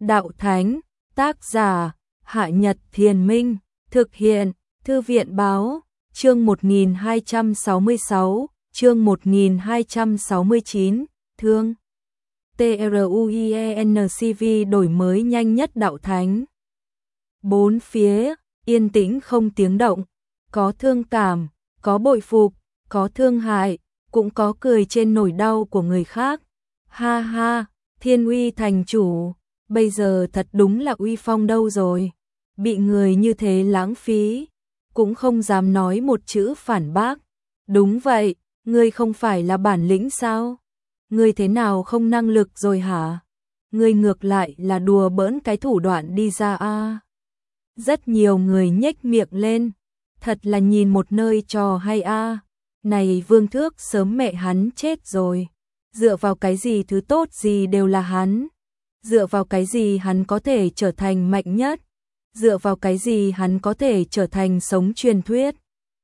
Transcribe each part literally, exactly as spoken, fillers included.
Đạo Thánh, tác giả, Hạ Nhật Thiền Minh, thực hiện, Thư viện Báo, chương một nghìn hai trăm sáu mươi sáu, chương một nghìn hai trăm sáu mươi chín, thương. TRUIENCV đổi mới nhanh nhất Đạo Thánh. Bốn phía, yên tĩnh không tiếng động, có thương cảm, có bội phục, có thương hại, cũng có cười trên nỗi đau của người khác. Ha ha, Thiên Uy thành chủ, bây giờ thật đúng là uy phong đâu rồi, bị người như thế lãng phí, cũng không dám nói một chữ phản bác. Đúng vậy, ngươi không phải là bản lĩnh sao? Ngươi thế nào không năng lực rồi hả? Ngươi ngược lại là đùa bỡn cái thủ đoạn đi ra a. À. Rất nhiều người nhếch miệng lên, thật là nhìn một nơi trò hay a. À. Này Vương Thước sớm mẹ hắn chết rồi, dựa vào cái gì thứ tốt gì đều là hắn? Dựa vào cái gì hắn có thể trở thành mạnh nhất? Dựa vào cái gì hắn có thể trở thành sống truyền thuyết?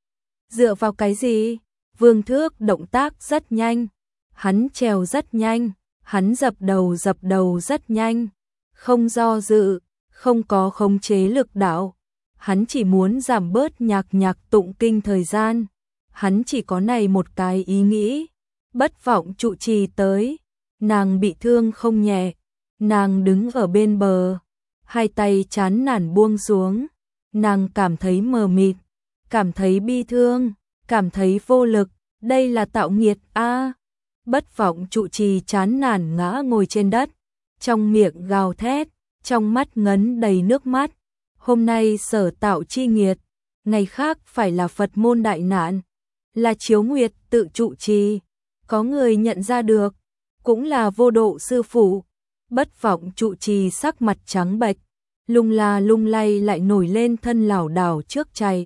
Dựa vào cái gì? Vương Thước động tác rất nhanh, hắn trèo rất nhanh, hắn dập đầu dập đầu rất nhanh, không do dự, không có khống chế lực đạo, hắn chỉ muốn giảm bớt nhạc nhạc tụng kinh thời gian, hắn chỉ có này một cái ý nghĩ. Bất Vọng trụ trì tới, nàng bị thương không nhẹ, nàng đứng ở bên bờ, hai tay chán nản buông xuống, nàng cảm thấy mờ mịt, cảm thấy bi thương, cảm thấy vô lực, đây là tạo nghiệt a. À. Bất Vọng trụ trì chán nản ngã ngồi trên đất, trong miệng gào thét, trong mắt ngấn đầy nước mắt. Hôm nay sở tạo chi nghiệt, ngày khác phải là Phật môn đại nạn, là Chiếu Nguyệt tự trụ trì. Có người nhận ra được, cũng là Vô Độ sư phụ. Bất Vọng trụ trì sắc mặt trắng bệch, lung la lung lay lại nổi lên thân lảo đảo trước chạy.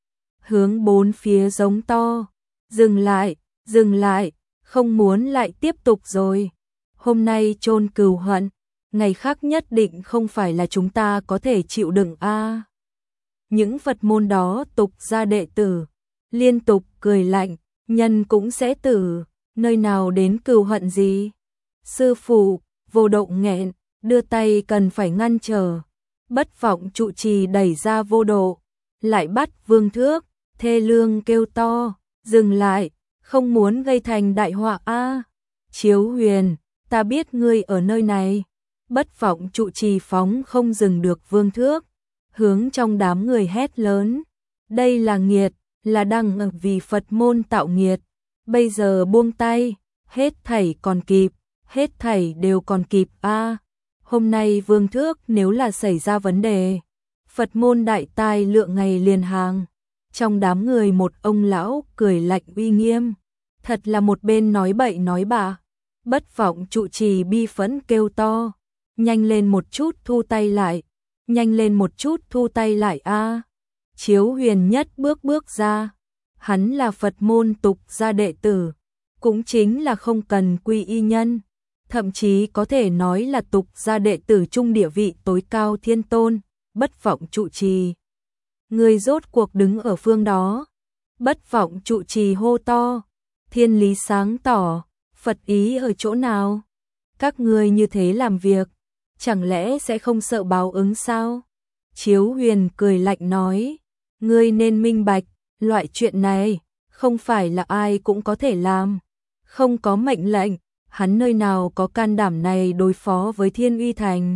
Hướng bốn phía giống to, dừng lại, dừng lại, không muốn lại tiếp tục rồi. Hôm nay chôn cừu hận, ngày khác nhất định không phải là chúng ta có thể chịu đựng a. À. Những Phật môn đó tục gia đệ tử, liên tục cười lạnh, nhân cũng sẽ tử. Nơi nào đến cừu hận gì? Sư phụ, Vô Độ nghẹn, đưa tay cần phải ngăn trở. Bất Vọng trụ trì đẩy ra Vô Độ, lại bắt Vương Thước, thê lương kêu to, dừng lại, không muốn gây thành đại họa a. À. Chiếu Huyền, ta biết ngươi ở nơi này. Bất Vọng trụ trì phóng không dừng được Vương Thước, hướng trong đám người hét lớn. Đây là nghiệt, là đang vì Phật môn tạo nghiệt. Bây giờ buông tay, hết thảy còn kịp, hết thảy đều còn kịp a. À, hôm nay Vương Thước nếu là xảy ra vấn đề, Phật môn đại tai lượng ngày liền hàng. Trong đám người một ông lão cười lạnh uy nghiêm, thật là một bên nói bậy nói bạ. Bất Vọng trụ trì bi phẫn kêu to, nhanh lên một chút thu tay lại, nhanh lên một chút thu tay lại a. À, Chiếu Huyền nhất bước bước ra. Hắn là Phật môn tục gia đệ tử, cũng chính là không cần quy y nhân, thậm chí có thể nói là tục gia đệ tử trung địa vị tối cao thiên tôn. Bất Vọng trụ trì, người rốt cuộc đứng ở phương đó. Bất Vọng trụ trì hô to, thiên lý sáng tỏ, Phật ý ở chỗ nào? Các ngươi như thế làm việc, chẳng lẽ sẽ không sợ báo ứng sao? Chiếu Huyền cười lạnh nói, ngươi nên minh bạch, loại chuyện này, không phải là ai cũng có thể làm. Không có mệnh lệnh, hắn nơi nào có can đảm này đối phó với Thiên Uy Thành.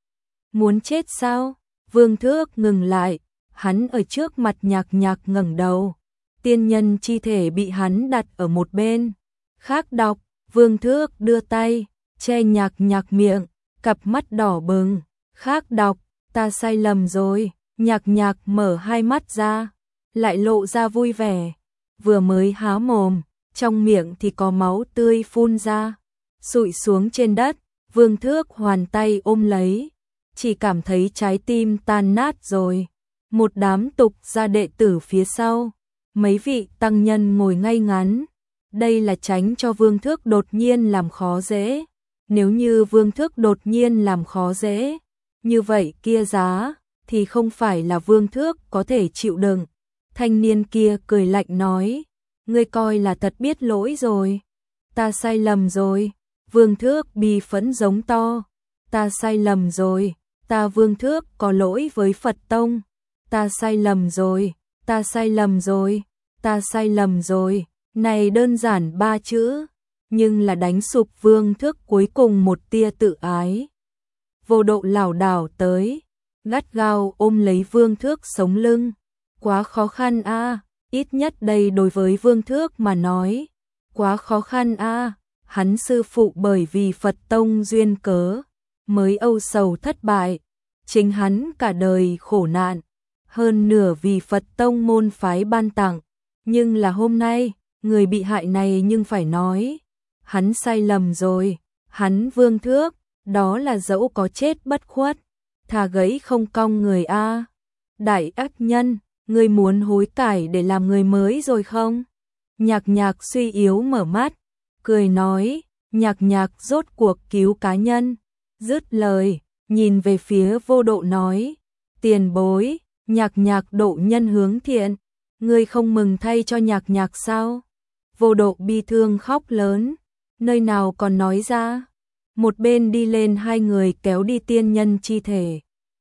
Muốn chết sao? Vương Thước ngừng lại, hắn ở trước mặt nhạc nhạc ngẩng đầu. Tiên nhân chi thể bị hắn đặt ở một bên. Khác đọc, Vương Thước đưa tay, che nhạc nhạc miệng, cặp mắt đỏ bừng. Khác đọc, ta sai lầm rồi. Nhạc nhạc mở hai mắt ra, lại lộ ra vui vẻ, vừa mới há mồm, trong miệng thì có máu tươi phun ra, sụi xuống trên đất. Vương Thước hoàn tay ôm lấy, chỉ cảm thấy trái tim tan nát rồi. Một đám tục gia đệ tử phía sau, mấy vị tăng nhân ngồi ngay ngắn, đây là tránh cho Vương Thước đột nhiên làm khó dễ. Nếu như Vương Thước đột nhiên làm khó dễ, như vậy kia giá thì không phải là Vương Thước có thể chịu đựng. Thanh niên kia cười lạnh nói, ngươi coi là thật biết lỗi rồi, ta sai lầm rồi. Vương Thước bi phẫn giống to, ta sai lầm rồi, ta Vương Thước có lỗi với Phật Tông, ta sai lầm rồi, ta sai lầm rồi, ta sai lầm rồi, này đơn giản ba chữ, nhưng là đánh sụp Vương Thước cuối cùng một tia tự ái. Vô Độ lảo đảo tới, gắt gao ôm lấy Vương Thước sống lưng, quá khó khăn a, ít nhất đây đối với Vương Thước mà nói, quá khó khăn a, hắn sư phụ bởi vì Phật Tông duyên cớ, mới âu sầu thất bại, chính hắn cả đời khổ nạn, hơn nửa vì Phật Tông môn phái ban tặng, nhưng là hôm nay, người bị hại này nhưng phải nói, hắn sai lầm rồi, hắn Vương Thước, đó là dẫu có chết bất khuất, thà gãy không cong người a. Đại ác nhân, ngươi muốn hối cải để làm người mới rồi không? Nhạc Nhạc suy yếu mở mắt, cười nói, Nhạc Nhạc rốt cuộc cứu cá nhân, dứt lời, nhìn về phía Vô Độ nói, tiền bối, Nhạc Nhạc độ nhân hướng thiện, ngươi không mừng thay cho Nhạc Nhạc sao? Vô Độ bi thương khóc lớn, nơi nào còn nói ra. Một bên đi lên hai người kéo đi tiên nhân chi thể.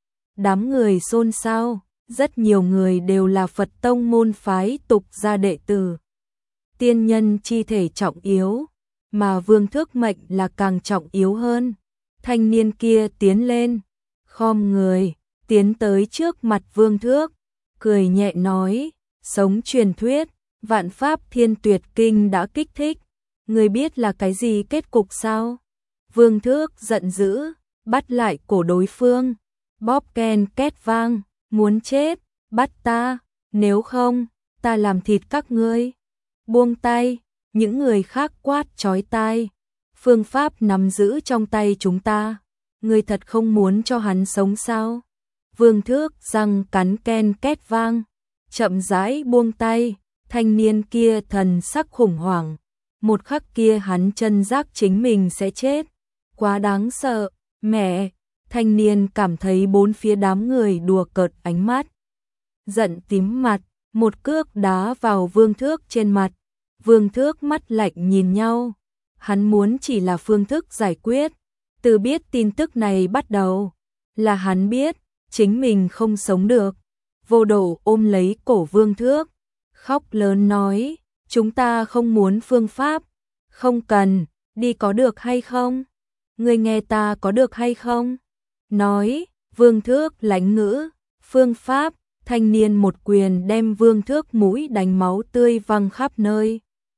Đám người xôn xao, rất nhiều người đều là Phật Tông môn phái tục gia đệ tử. Tiên nhân chi thể trọng yếu, mà Vương Thước mệnh là càng trọng yếu hơn. Thanh niên kia tiến lên, khom người, tiến tới trước mặt Vương Thước, cười nhẹ nói, sống truyền thuyết, vạn pháp thiên tuyệt kinh đã kích thích, người biết là cái gì kết cục sao? Vương Thước giận dữ, bắt lại cổ đối phương, bóp ken két vang, muốn chết, bắt ta, nếu không, ta làm thịt các ngươi. Buông tay, những người khác quát chói tai, phương pháp nắm giữ trong tay chúng ta, ngươi thật không muốn cho hắn sống sao? Vương Thước răng cắn ken két vang, chậm rãi buông tay, thanh niên kia thần sắc khủng hoảng, một khắc kia hắn chân giác chính mình sẽ chết. Quá đáng sợ, mẹ, thanh niên cảm thấy bốn phía đám người đùa cợt ánh mắt. Giận tím mặt, một cước đá vào Vương Thước trên mặt. Vương Thước mắt lạnh nhìn nhau, hắn muốn chỉ là phương thức giải quyết. Từ biết tin tức này bắt đầu, là hắn biết, chính mình không sống được. Vô Độ ôm lấy cổ Vương Thước, khóc lớn nói, chúng ta không muốn phương pháp, không cần, đi có được hay không? Ngươi nghe ta có được hay không? Nói, Vương Thước lãnh ngữ, phương pháp, thanh niên một quyền đem Vương Thước mũi đánh máu tươi văng khắp nơi.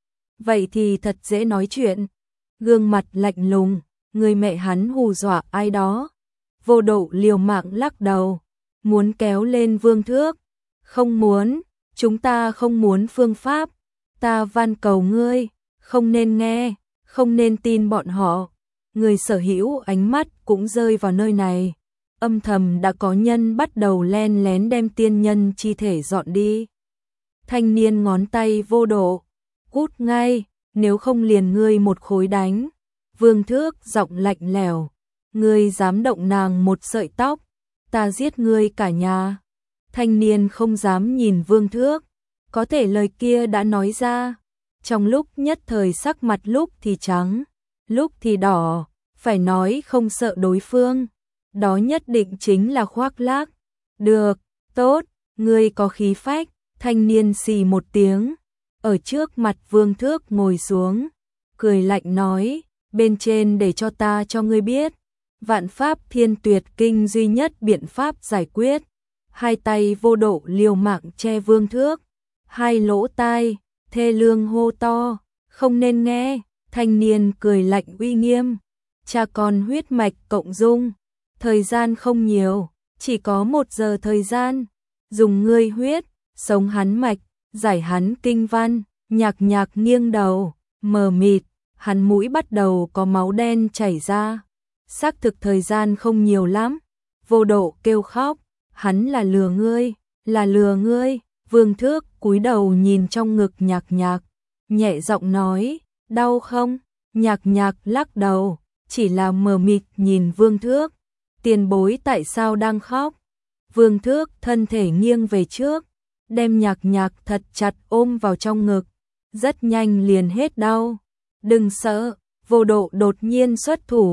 Vậy thì thật dễ nói chuyện, gương mặt lạnh lùng, người mẹ hắn hù dọa ai đó. Vô Độ liều mạng lắc đầu, muốn kéo lên Vương Thước, không muốn, chúng ta không muốn phương pháp, ta van cầu ngươi, không nên nghe, không nên tin bọn họ. Người sở hữu ánh mắt cũng rơi vào nơi này, âm thầm đã có nhân bắt đầu len lén đem tiên nhân chi thể dọn đi. Thanh niên ngón tay Vô Độ, cút ngay, nếu không liền ngươi một khối đánh. Vương Thước giọng lạnh lẽo, ngươi dám động nàng một sợi tóc, ta giết ngươi cả nhà. Thanh niên không dám nhìn Vương Thước, có thể lời kia đã nói ra, trong lúc nhất thời sắc mặt lúc thì trắng, lúc thì đỏ, phải nói không sợ đối phương, đó nhất định chính là khoác lác. Được, tốt, ngươi có khí phách. Thanh niên xì một tiếng, ở trước mặt Vương Thước ngồi xuống, cười lạnh nói, bên trên để cho ta cho ngươi biết, vạn pháp thiên tuyệt kinh duy nhất biện pháp giải quyết. Hai tay Vô Độ liều mạng che Vương Thước, hai lỗ tai, thê lương hô to, không nên nghe. Thanh niên cười lạnh uy nghiêm, cha con huyết mạch cộng dung, thời gian không nhiều, chỉ có một giờ thời gian, dùng ngươi huyết, sống hắn mạch, giải hắn kinh văn. Nhạc Nhạc nghiêng đầu, mờ mịt, hắn mũi bắt đầu có máu đen chảy ra, xác thực thời gian không nhiều lắm. Vô Độ kêu khóc, hắn là lừa ngươi, là lừa ngươi. Vương Thước cúi đầu nhìn trong ngực Nhạc Nhạc, nhẹ giọng nói, đau không? Nhạc Nhạc lắc đầu, chỉ là mờ mịt nhìn Vương Thước. Tiền bối tại sao đang khóc? Vương Thước thân thể nghiêng về trước, đem Nhạc Nhạc thật chặt ôm vào trong ngực, rất nhanh liền hết đau. Đừng sợ, Vô Độ đột nhiên xuất thủ,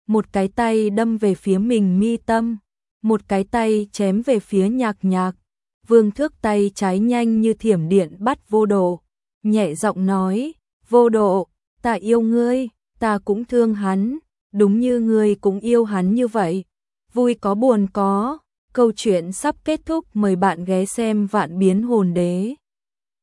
một cái tay đâm về phía mình mi tâm, một cái tay chém về phía Nhạc Nhạc. Vương Thước tay trái nhanh như thiểm điện bắt Vô Độ, nhẹ giọng nói, Vô Độ, ta yêu ngươi, ta cũng thương hắn, đúng như ngươi cũng yêu hắn như vậy. Vui có buồn có, câu chuyện sắp kết thúc, mời bạn ghé xem Vạn Biến Hồn Đế.